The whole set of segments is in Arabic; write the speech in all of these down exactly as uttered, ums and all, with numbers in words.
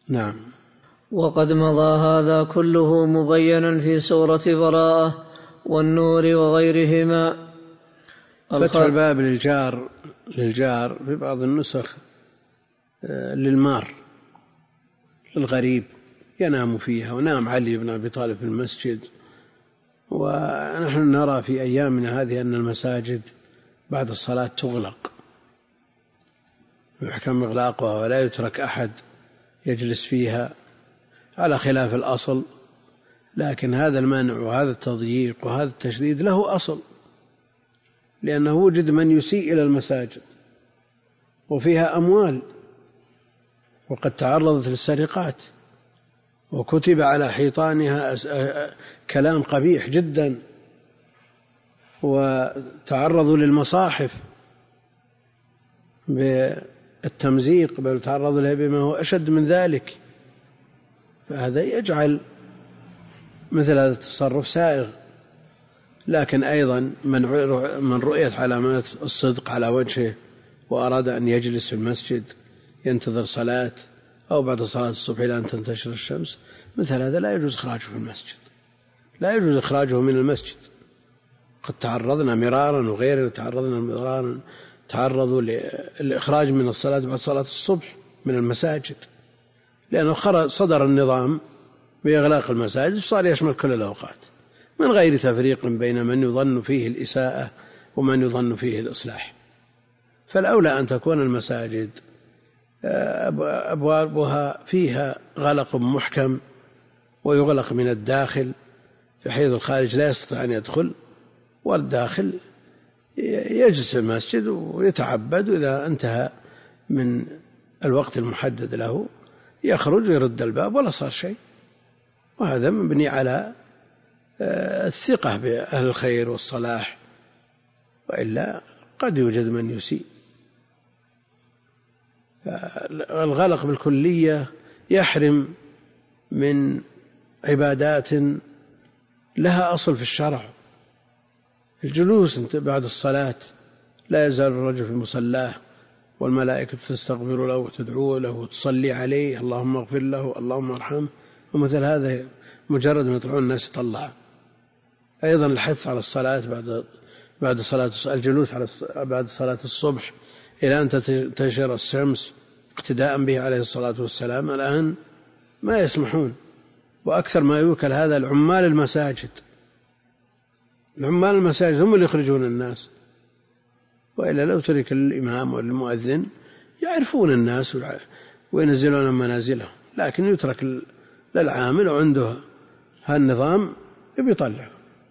نعم. وقد مضى هذا كله مبينا في سورة براءة والنور وغيرهما. فتح الباب للجار للجار في بعض النسخ للمار للغريب ينام فيها، ونام علي بن أبي طالب في المسجد. ونحن نرى في أيامنا هذه أن المساجد بعد الصلاة تغلق، يحكم إغلاقها ولا يترك أحد يجلس فيها على خلاف الأصل. لكن هذا المنع وهذا التضييق وهذا التشديد له أصل، لأنه وجد من يسيء إلى المساجد وفيها أموال وقد تعرضت للسرقات، وكتب على حيطانها كلام قبيح جدا، وتعرضوا للمصاحف بالتمزيق، بل تعرضوا لها بما هو أشد من ذلك. فهذا يجعل مثل هذا التصرف سائغ. لكن أيضا من رؤيت علامات الصدق على وجهه وأراد أن يجلس في المسجد ينتظر صلاة أو بعد صلاة الصبح إلى أن تنتشر الشمس، مثل هذا لا يجوز إخراجه في المسجد، لا يجوز إخراجه من المسجد. قد تعرضنا مرارا وغيره تعرضنا مرارا تعرضوا للإخراج من الصلاة بعد صلاة الصبح من المساجد، لأنه صدر النظام بإغلاق المساجد صار يشمل كل الأوقات من غير تفريق بين من يظن فيه الإساءة ومن يظن فيه الإصلاح. فالأولى أن تكون المساجد أبوابها فيها غلق محكم ويغلق من الداخل، بحيث الخارج لا يستطيع أن يدخل، والداخل يجلس في المسجد ويتعبد، وإذا انتهى من الوقت المحدد له يخرج ويرد الباب ولا صار شيء. وهذا مبني على الثقة بأهل الخير والصلاح، وإلا قد يوجد من يسيء. الغلق بالكلية يحرم من عبادات لها أصل في الشرع. الجلوس بعد الصلاة، لا يزال الرجل في مصلاه والملائكة تستغفر له وتدعو له وتصلي عليه، اللهم اغفر له اللهم ارحمه، ومثل هذا مجرد ما يطلعون الناس يطلع. أيضا الحث على الصلاة بعد بعد صلاة الجلوس على بعد صلاة الصبح إلى أن تنتشر الشمس اقتداء به عليه الصلاة والسلام. الآن ما يسمحون، وأكثر ما يوكل هذا العمال المساجد. العمال المساجد هم اللي يخرجون الناس، وإلا لو ترك الإمام والمؤذن يعرفون الناس وينزلون منازلهم، لكن يترك للعامل وعنده هالنظام يطلع.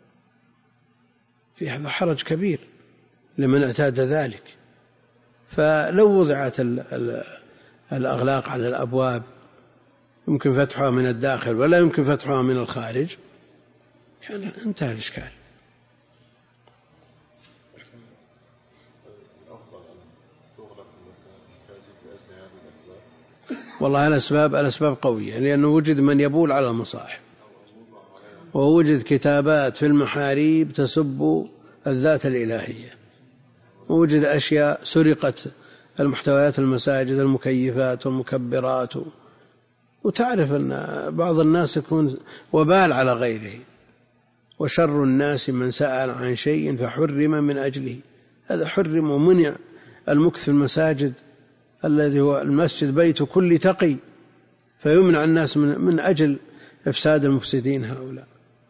في هذا حرج كبير لمن اعتاد ذلك. فلو وضعت الأغلاق على الأبواب يمكن فتحها من الداخل ولا يمكن فتحها من الخارج، كان انتهى الإشكال. والله الأسباب الأسباب قوية، لأنه وجد من يبول على المصاحف، ووجد كتابات في المحاريب تسب الذات الإلهية، ووجد أشياء سرقت المحتويات المساجد، المكيفات والمكبرات. وتعرف أن بعض الناس يكون وبال على غيره، وشر الناس من سأل عن شيء فحرم من أجله. هذا حرم ومنع المكث في المساجد الذي هو المسجد بيت كل تقي، فيمنع الناس من, من أجل إفساد المفسدين هؤلاء.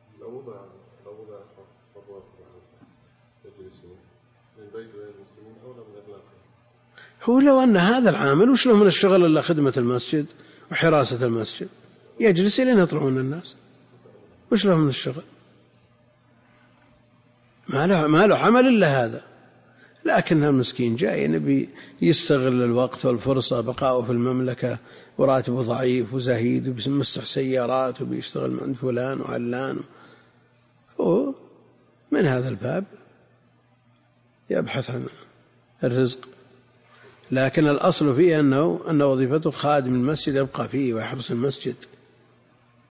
هو لو أن هذا العامل وش له من الشغل إلا خدمة المسجد وحراسة المسجد، يجلس لين يطلعون الناس، وش له من الشغل؟ ما له, ما له عمل إلا هذا. لكن المسكين جاي ينبي يستغل الوقت والفرصة، بقاؤه في المملكة وراتبه ضعيف وزهيد وبيمسح سيارات وبيشتغل عند فلان وعلان، ومن هذا الباب يبحث عن الرزق. لكن الأصل فيه أنه أن وظيفته خادم المسجد يبقى فيه ويحرس المسجد.